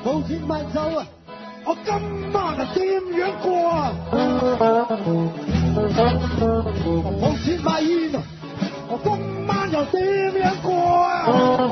冇錢買酒啊！我今晚啊點樣過啊？冇錢買煙啊！我今晚又點樣過啊？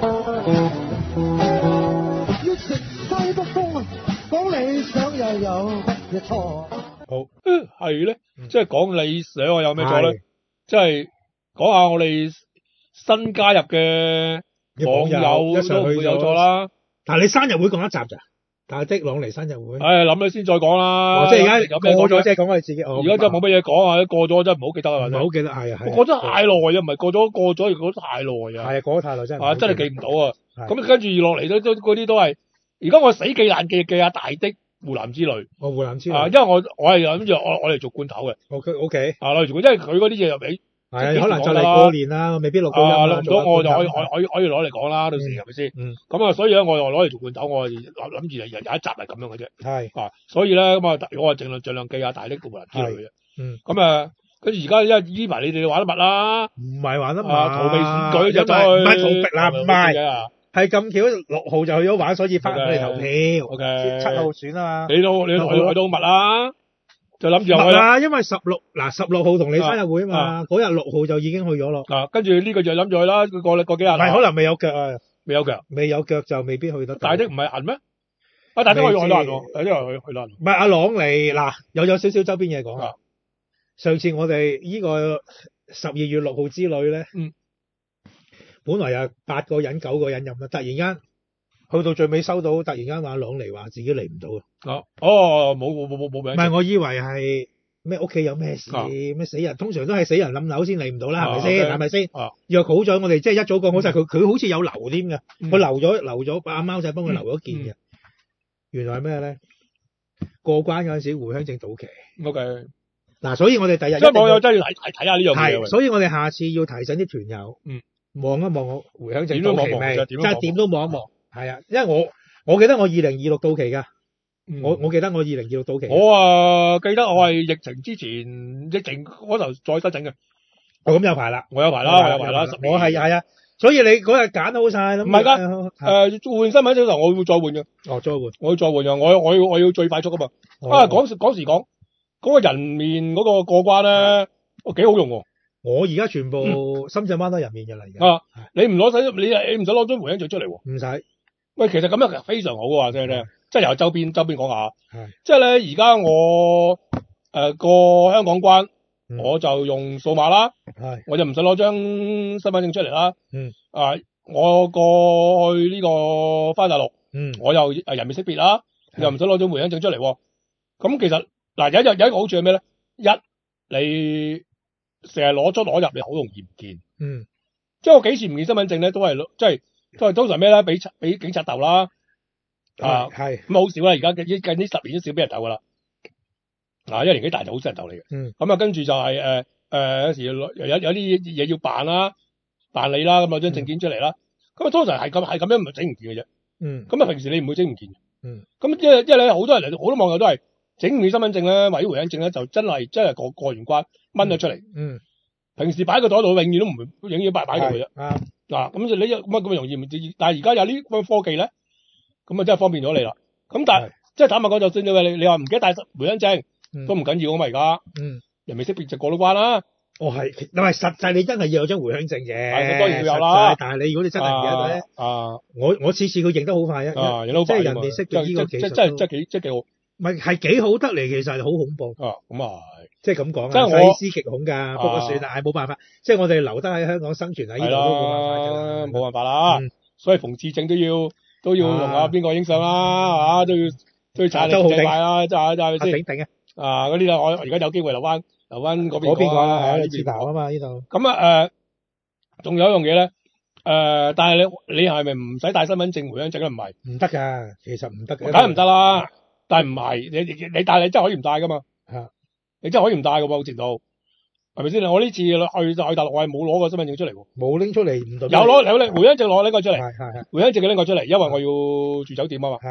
要食西北風啊！講理想又有乜嘢錯？ 好係咧，即係講理想啊，有咩錯咧？即係講下我哋新加入嘅網友都唔會有錯啦。 但係你生日會講一集咋？大的朗尼生日會。 諗咗先再講啦。 即係而家過咗，即係講我哋自己。 而家真係冇乜嘢講啊！過咗真係唔好記得啊。 唔係好記得，係啊。 過咗太耐啊，唔係過咗，過得太耐啊。 係啊，過咗太耐真係。 真係記唔到啊。咁跟住落嚟都嗰啲都係，而家我死記爛記下大的湖南之旅。 湖南之旅。 因為我係諗住我嚟做罐頭嘅。 OK。 攞嚟做罐，因為佢嗰啲嘢又俾。 係可能就嚟過年啦，未必錄到音啦。 錄唔到我就可以攞嚟講啦，到時係咪先？咁啊，所以咧我又攞嚟做罐頭，我諗住有一集係咁樣嘅啫。係。所以咧咁啊，我盡量記下大的湖南之旅嘅啫。咁啊，跟住而家因為依排你哋玩得密啦。 唔係玩得密。 逃避選舉就走去。 唔係逃避啦，唔係。係咁巧6號就去咗玩，所以翻嚟投票。 OK。 7號選啊嘛。 你都密啦。就諗住去啦，因為16號同你生日會啊嘛，嗰日6號就已經去咗咯。 跟住呢個就諗住去啦，過幾日。 唔係可能未有腳啊， 未有腳就未必去得。 大的唔係銀咩？大的去得銀喎，大的去得銀。 唔係阿朗尼嗱，有少少周邊嘢講。上次我哋呢個12月6號之旅咧，本來有8個人9個人入啦，突然間去到最尾收到，突然間話朗尼話自己嚟唔到啊。 冇名。 唔係，我以為係咩屋企有咩事咩死人，通常都係死人冧樓先嚟唔到啦，係咪先？係咪先？約好咗，我哋即係一早講好晒，佢好似有留添嘅，佢留咗阿貓仔幫佢留咗件嘅。原來係咩咧？過關嗰陣時回鄉證到期。 OK。 嗱，所以我哋第日即係網友真係要睇下呢樣嘢。 係，所以我哋下次要提醒啲團友，望一望我回鄉證到期未？即係點都望一望。係啊，因為我記得我2026到期㗎，我記得我2026到期。 我記得我係疫情之前，疫情嗰頭再申請嘅。 咁有排啦， 我有排啦。 我係啊，所以你嗰日揀好晒啦。 唔係㗎，換身份證時候我會再換嘅。 再換。 我要再換嘅，我要最快速㗎嘛。講時講嗰個人面嗰個過關咧，幾好用喎。 我而家全部深圳灣都人面嘅嚟嘅。 你唔使攞張回鄉證出嚟喎。 唔使。 喂，其實咁樣其實非常好嘅話，即係由周邊講下。即係咧，而家我過香港關，我就用數碼啦。我就唔使攞張身份證出嚟啦。我過去呢個返大陸，我又人面識別啦，又唔使攞張回鄉證出嚟。咁其實嗱有一個好處係咩咧？你成日攞出攞入，你好容易唔見。即係我幾時唔見身份證咧，都係通常咩咧？俾警察鬥啦。咁好少啦，而家近呢10年都少俾人鬥噶啦。因為年紀大就好少人鬥你嘅。咁跟住就係有時有啲嘢要辦理啦，咁攞張證件出嚟啦。咁通常係咁樣唔係整唔見嘅啫。咁平時你唔會整唔見。咁因為咧好多網友都係整唔見身份證咧，或者回鄉證咧，就真係過完關掹咗出嚟。平時擺喺個袋度，永遠都唔會，永遠擺喺度嘅啫。咁就你咁容易唔知，但係而家有呢個科技咧，咁啊真係方便咗你啦。咁但係即係坦白講，就算你話唔記得帶回鄉證，都唔緊要啊嘛。而家人未識別就過到關啦。 係，因為實際你真係要有張回鄉證嘅。 當然要有啦。 但係你如果你真係唔記得咧，我次次佢認得好快啊。 認得好快。 即係人哋識別呢個技術。 真係幾好。 唔係幾好得嚟，其實係好恐怖。 咁啊即係咁講啊， 即係我細思極恐㗎。不過算啦，係冇辦法。即係我哋留得喺香港生存喺呢度都冇辦法㗎。 冇辦法啦。所以馮智政都要同阿邊個影相啦，都要踩你正快啦，真係先。 頂啊！ 嗰啲啦，我而家有機會留翻嗰邊講啦， 係呢邊啊嘛呢度。 咁仲有一樣嘢咧，但係你係咪唔使帶身份證回鄉證咧？唔係， 唔得㗎，其實唔得嘅。 梗係唔得啦，但係唔係你帶你真係可以唔帶㗎嘛？你真係可以唔帶㗎喎，程度係咪先？我呢次去大陸，我係冇攞個身份證出嚟喎， 冇拎出嚟唔到。 有回鄉證攞拎個出嚟， 係回鄉證拎個出嚟，因為我要住酒店啊嘛。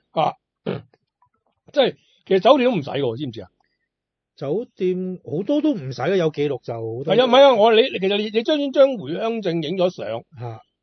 即係其實酒店都唔使㗎，知唔知啊？ 酒店好多都唔使嘅，有記錄就好多。 係啊，唔係啊，你其實你將回鄉證影咗相，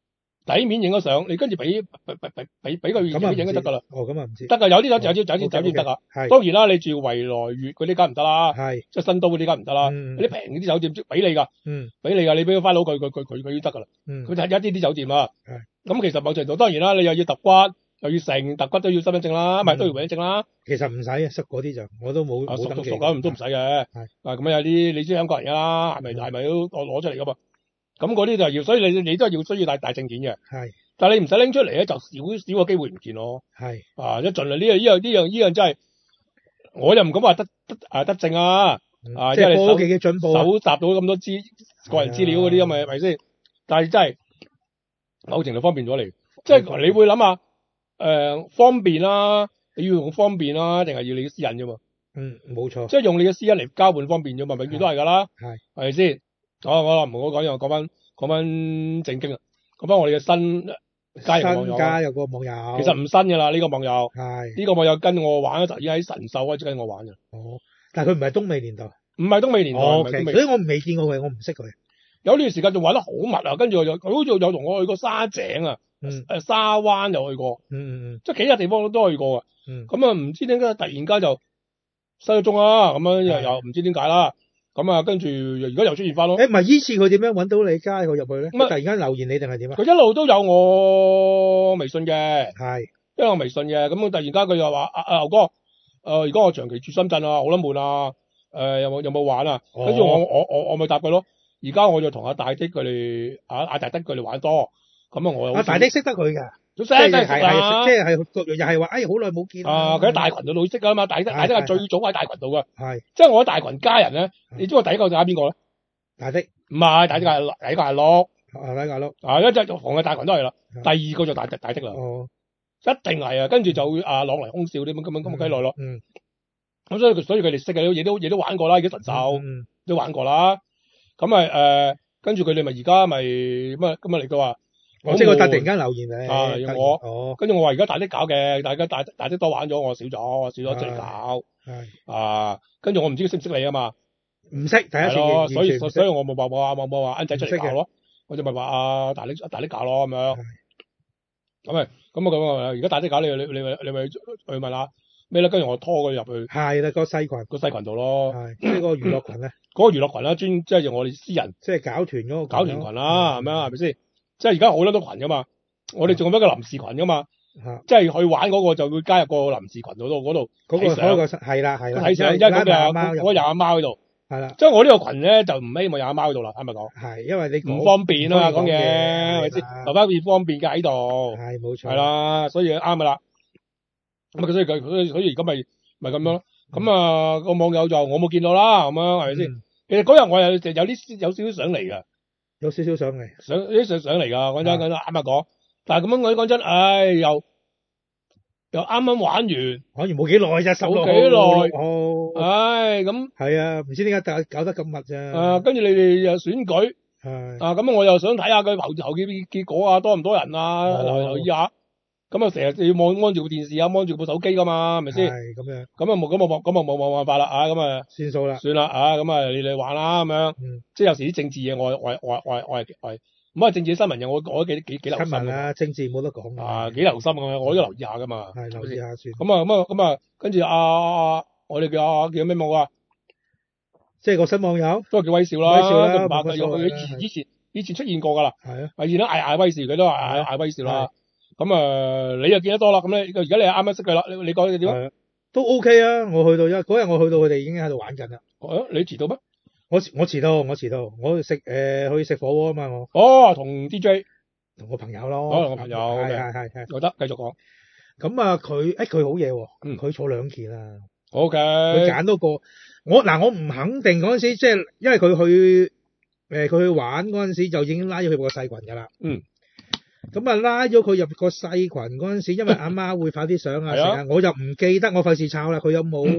底面影咗相，你跟住俾個影就得㗎啦。 哦，咁啊唔知。 得㗎，有啲酒店得㗎。 係。 當然啦，你住維來粵嗰啲梗唔得啦。 係。 即係新都嗰啲梗唔得啦。啲平啲酒店俾你㗎。俾你㗎，你俾個花佬佢都得㗎啦。佢就係一啲酒店啦。咁其實某程度當然啦，你又要揼骨，又要成揼骨都要身份證啦，咪都要永證啦。 其實唔使啊，識嗰啲就我都冇登記。 熟都唔使嘅。係。咁有啲你知香港人㗎啦，係咪都攞出嚟㗎嘛？咁嗰啲就要，所以你都係要需要大證件嘅。係。但係你唔使拎出嚟咧，就少個機會唔見咯。係。即係盡量呢樣真係，我又唔敢話得證啊。即係科技嘅進步，搜集到咁多個人資料嗰啲，係咪先？但係真係某程度方便咗你，即係你會諗下，方便啦，你要用方便啦，定係要你嘅私隱啫嘛？ 冇錯。即係用你嘅私隱嚟交換方便啫嘛，永遠都係㗎啦。係咪先？好啦，唔好講嘢，講翻正經啊，講翻我哋嘅新加入個網友。其實唔新㗎啦，呢個網友。係。呢個網友跟我玩嗰陣已經喺神獸開始跟我玩㗎。 哦。但係佢唔係東美年代。唔係東美年代。 所以我未見過佢，我唔識佢。 有段時間仲玩得好密啊，跟住佢好似有同我去過沙井啊，沙灣又去過。即係幾個地方都去過㗎。咁啊，唔知點解突然間就失咗蹤啦，咁樣又唔知點解啦。咁啊，跟住而家又出現翻咯。唔係依次佢點樣揾到你加佢入去咧？突然間留言你定係點啊？ 佢一路都有我微信嘅。 係。 因為我微信嘅，咁突然間佢又話牛哥，而家我長期住深圳啊，好撚悶啊，有冇玩啊？跟住我咪答佢咯。而家我就同阿大的佢哋阿大德佢哋玩多，咁啊我又大的識得佢㗎。 都識啦， 即係又係話，好耐冇見。 佢喺大群度老識㗎嘛，大德係最早喺大群度㗎。 係。即係我喺大群加人咧，你知我第一個就係邊個咧？ 大的。 唔係，第一個係碌。 第一個係碌。 一隻逢嘅大群都係啦。第二個就大的啦。哦。一定係啊，跟住就會朗嚟空少啲咁鬼耐咯。咁所以佢哋識嘅嘢都玩過啦，而家神獸都玩過啦。咁咪跟住佢哋咪而家咪咁啊嚟到話。 即係佢突然間留言你。 跟住我話而家大的搞嘅，大家大的多玩咗，我少咗即係搞。係。跟住我唔知佢識唔識你啊嘛。 唔識，第一次。 所以我冇話恩仔出嚟搞咯。我就咪話大的搞咯咁樣。咁啊，而家大的搞你咪去問下咩咧？跟住我拖佢入去。係啦， 個細群度咯。 係。即係個娛樂群咧。 嗰個娛樂群啦，即係我哋私人。 即係搞團嗰個。 搞團群啦，係咪啊？係咪先？即係而家好多群㗎嘛，我哋仲有一個臨時群㗎嘛，即係去玩嗰個就會加入個臨時群嗰度嗰個係啦， 睇相，因為嗰有阿貓喺度，係啦，即係我呢個群咧就唔希望有阿貓喺度啦，係咪講？係，因為你唔方便啊嘛，講嘢係咪先？留翻邊方便嘅喺度，係冇錯，係啦，所以啱㗎啦。咁所以而家咪咁樣咯。咁啊個網友就我冇見到啦，咁樣係咪先？其實嗰日我有少少想嚟㗎。 有少少上嚟， 上嚟㗎，講真啱啱講，但係咁樣講真，又啱啱玩完冇幾耐啫， 冇幾耐，咁係啊，唔知點解搞得咁密啫。 跟住你哋又選舉，咁我又想睇下佢投結果啊，多唔多人啊，留意下。咁啊，成日要望住部電視啊，望住部手機㗎嘛，係咪先？係咁樣。咁啊冇辦法啦，咁啊算數啦，算啦，咁啊你哋玩啦咁樣。即係有時啲政治嘢，我係咁啊政治新聞嘢，我都幾留心。新聞啊，政治冇得講。幾留心㗎，我都留意下㗎嘛。係留意下算。咁啊，跟住我哋叫咩網啊？ 即係個新網友， 都係叫威少啦。以前出現過㗎啦。係啊。以前都嗌威少，佢都話嗌威少啦。咁你又見得多啦，咁咧而家你啱啱識佢啦，你覺得點啊？ 都 OK 啊！我去到嗰日我去到佢哋已經喺度玩緊啦。 你遲到咩？ 我遲到，我食去食火鍋啊嘛我。 同 DJ 同個朋友咯。 同個朋友。係。我得繼續講。 咁啊佢好嘢喎，佢坐2件啊。 OK。 佢揀到個我唔肯定嗰陣時，即係因為佢去玩嗰陣時就已經拉咗佢個細群㗎啦。咁啊拉咗佢入個細群嗰陣時，因為阿媽會發啲相啊，成日我就唔記得，我費事抄啦。佢有冇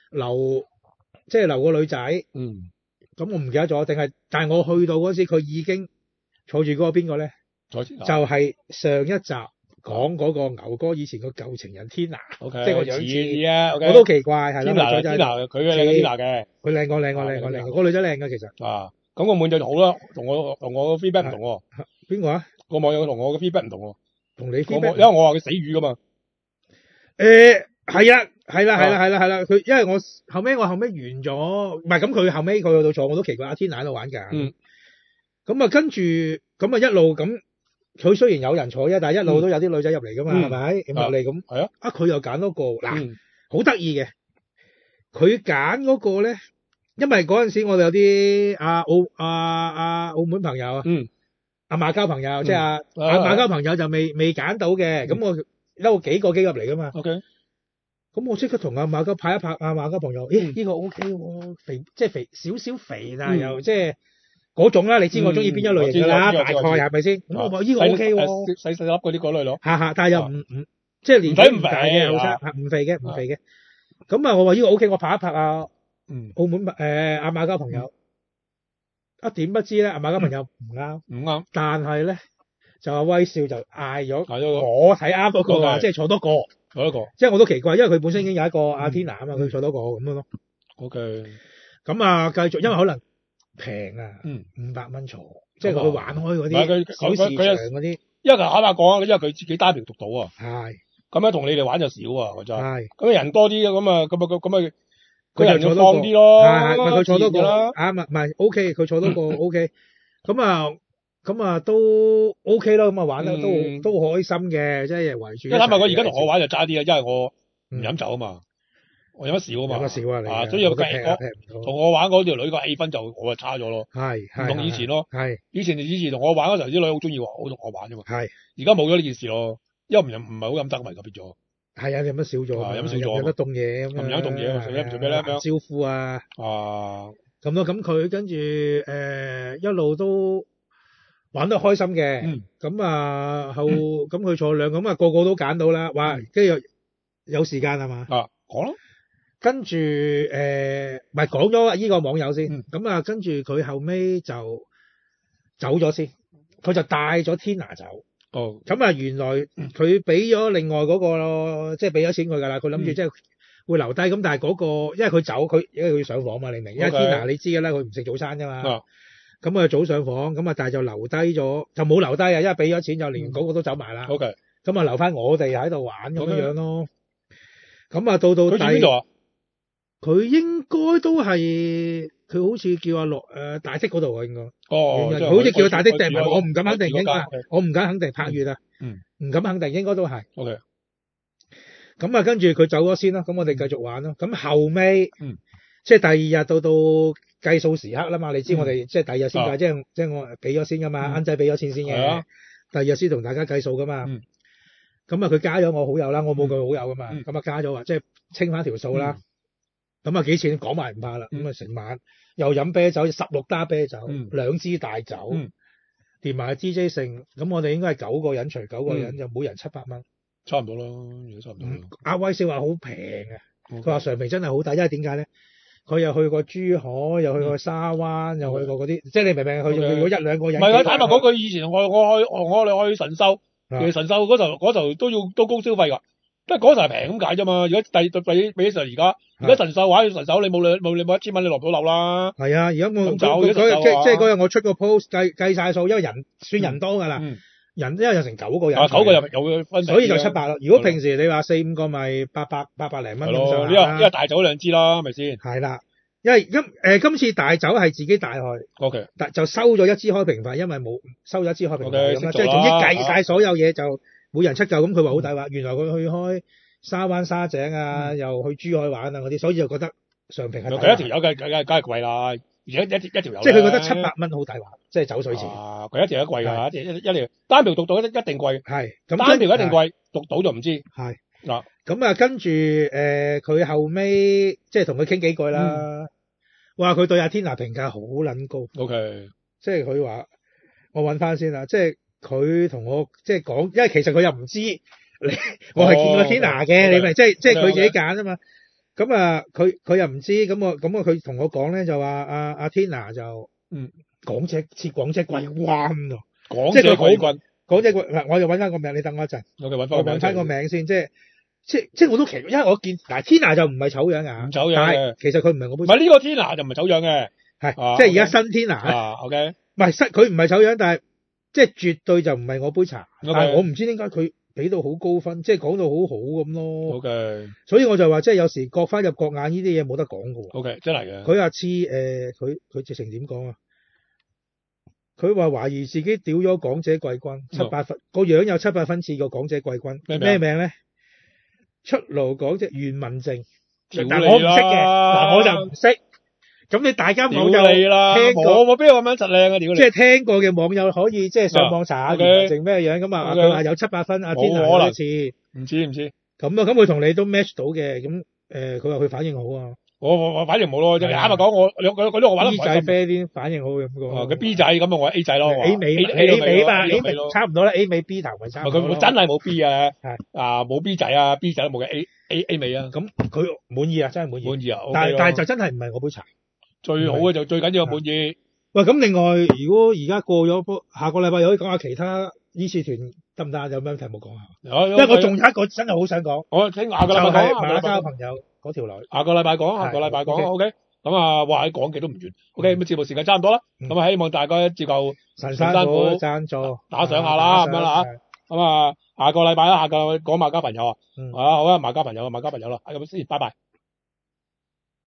留個女仔？咁我唔記得咗，但係我去到嗰時，佢已經坐住嗰個邊個咧？就係上一集講嗰個牛哥以前個舊情人Tina，即係個樣似啊，我都奇怪係啦。Tina 佢嘅Tina嘅，佢靚過，個女仔靚嘅其實。咁個滿就好啦，同我 feedback 唔同喎。邊個啊？ 個網友同我嘅 feedback 唔同喎， 同你 feedback， 因為我話佢死魚噶嘛。 係啦，佢因為我後尾完咗，唔係咁佢後尾佢去到坐，我都奇怪阿天娜喺度玩㗎。咁啊跟住咁啊一路咁，佢雖然有人坐啫，但係一路都有啲女仔入嚟㗎嘛，係咪？入嚟咁， 係啊， 佢又揀嗰個嗱，好得意嘅，佢揀嗰個咧，因為嗰陣時我哋有啲澳門朋友啊，阿馬交朋友，即係阿馬交朋友就未揀到嘅，咁我嬲幾個機入嚟㗎嘛。 OK。 咁我即刻同阿馬交拍一拍，阿馬交朋友，呢個 OK 喎，肥即係肥少少肥啦，又即係嗰種啦，你知我中意邊一類型㗎啦，大概係咪先？咁我話呢個 OK 喎， 細粒嗰啲嗰類咯。 但係又唔即係年紀唔大嘅後生，唔肥嘅。咁啊，我話呢個 OK，我拍一拍啊，澳門阿馬交朋友，點不知咧，阿馬交朋友唔啱，但係咧就阿威少就嗌咗我睇啱嗰個，即係坐多個。即係我都奇怪，因為佢本身已經有一個阿天娜啊嘛，佢坐多個咁樣咯。OK。咁啊，繼續，因為可能平啊，500蚊坐，即係佢玩開嗰啲小市場嗰啲。 因為坦白講啊，因為佢自己單條獨賭啊。 係。 咁樣同你哋玩就少啊，我真係。係。咁人多啲咁啊，佢人要放啲咯。 係，佢坐多個啦。啱啊，唔係 OK，佢坐多個 OK。咁啊都 OK 咯，咁啊玩得都開心嘅，即係圍住。 坦白講，而家同我玩就差啲啊，因為我唔飲酒啊嘛，我飲得少啊嘛。 飲得少啊，你。 所以同我玩嗰條女個氣氛就我就差咗咯。係。唔同以前咯。係。以前同我玩嗰時候啲女好中意好同我玩啫嘛。係。而家冇咗呢件事咯，因為唔係好飲得咪就變咗。係啊，飲得少咗。飲少咗。飲得凍嘢咁。唔飲凍嘢，做咩咧？招呼啊。咁咯，咁佢跟住一路都玩得開心嘅，咁啊咁佢坐兩咁啊個個都揀到啦，哇！跟住有時間係嘛？講咯。跟住唔係講咗呢個網友先，咁啊跟住佢後尾就走咗先，佢就帶咗天娜走。咁啊原來佢俾咗另外嗰個咯，即係俾咗錢佢㗎啦，佢諗住即係會留低，咁但係嗰個因為佢走，因為佢要上房嘛，你明？因為天娜你知㗎啦，佢唔食早餐㗎嘛。咁啊早上房，咁啊但係就留低咗，就冇留低啊，因為俾咗錢就連嗰個都走埋啦。咁啊留翻我哋喺度玩咁樣咯。咁啊到佢住邊度啊？佢應該都係佢好似叫阿樂大的嗰度啊，應該。佢好似叫大的定係我唔敢肯定，應該我唔敢肯定拍月啊。唔敢肯定，應該都係。咁啊跟住佢走咗先啦，咁我哋繼續玩咯。咁後尾即係第二日到計數時刻啦嘛，你知我哋即係第二日先計，即係我俾咗先噶嘛，奀仔俾咗錢先嘅，第二日先同大家計數噶嘛。咁啊佢加咗我好友啦，我冇佢好友噶嘛，咁啊加咗話即係清翻條數啦。咁啊幾錢講埋唔怕啦，咁啊成晚又飲啤酒，16打啤酒，2支大酒，連埋 DJ 盛，咁我哋應該係9個人，除9個人就每人700蚊， 差唔多咯，差唔多。 阿威少話好平嘅，佢話常平真係好抵，因為點解咧？佢又去過珠海，又去過沙灣，又去過嗰啲，即係你明唔明？佢如果1-2個人，唔係啊！坦白講， 佢以前我哋去神秀，其實神秀嗰頭都高消費㗎，即係嗰時係平咁解啫嘛。如果比起上而家神秀玩神秀，你冇1000蚊，你落唔到樓啦。係啊，而家我即係嗰日我出個 post 計晒數，因為算人多㗎啦。因為有成9個人，9個人有分，所以就700咯。如果平時你話4-5個咪800零蚊咁上下。因為大酒2支啦，係咪先？係啦，因為今次大酒係自己帶去，OK，但就收咗1支開瓶費，因為冇收咗1支開瓶費咁啦，即係總之計晒所有嘢就每人7嚿，咁佢話好抵話，原來佢去開沙灣沙井啊，又去珠海玩啊嗰啲，所以就覺得常平係。佢一條友梗係貴啦。而家一條友，即係佢覺得700蚊好抵玩，即係酒水錢。佢一條都貴㗎，一條單條獨賭一定貴。係，咁單條一定貴，獨賭就唔知。係嗱，咁啊跟住佢後尾即係同佢傾幾句啦。哇，佢對阿天娜評價好撚高。OK，即係佢話我揾翻先啦，即係佢同我即係講，因為其實佢又唔知我係見過天娜嘅，你咪即係佢自己揀啊嘛。咁啊，佢又唔知，咁佢同我講咧就話阿天娜就港姐似港姐季軍咯，即係佢港姐季嗱，我就揾翻個名，你等我一陣，我揾翻個名先，即係我都奇怪，因為我見嗱天娜就唔係醜樣啊，唔醜樣嘅，其實佢唔係我杯，唔係呢個天娜就唔係醜樣嘅，係即係而家新天娜啊 ，OK，唔係佢唔係醜樣，但係即係絕對就唔係我杯茶。 Okay. 但係我唔知點解佢俾到好高分，即係講到好好咁咯。 OK， 所以我就話即係有時各花入各眼呢啲嘢冇得講㗎喎。 OK，真係嘅。 佢話似佢直情點講啊？佢話懷疑自己屌咗港姐季軍7-8分，個樣有7-8分似個港姐季軍。咩名咧？出爐港姐袁文靜。但我唔識嘅，嗱我就唔識。咁你大家網友聽過， 我邊有咁樣實靚啊？屌你！ 即係聽過嘅網友可以即係上網查下袁文靜咩樣咁啊？佢話有7-8分，阿天娜有一次。唔知。咁啊，咁佢同你都 match 到嘅，咁佢話佢反應好啊。我反應冇咯，即係啱啱講我嗰啲我玩得唔 B 仔啡啲反應好咁講。佢 B 仔咁啊，我 A 仔咯。A 尾吧 ，A 尾差唔多啦 ，A 尾 B 頭咪差唔多。 佢真係冇 B 啊，冇 B 仔啊 ，B 仔都冇嘅 A 尾啊。咁佢滿意啊，真係滿意。 滿意啊， 但係就真係唔係我杯茶。 最好嘅就最緊要滿意。 喂，咁另外如果而家過咗下個禮拜又可以講下其他依次團得唔得？有咩題目講下？因為我仲有一個真係好想講。 我聽下個禮拜講。 馬交朋友嗰條女。下個禮拜講。OK。咁啊，哇！講極都唔完。OK，咁節目時間差唔多啦。咁啊，希望大家接夠神山虎贊助打賞下啦，咁樣啦嚇。咁啊，下個禮拜講馬交朋友啊。好啊，馬交朋友啦，係咁先，拜拜。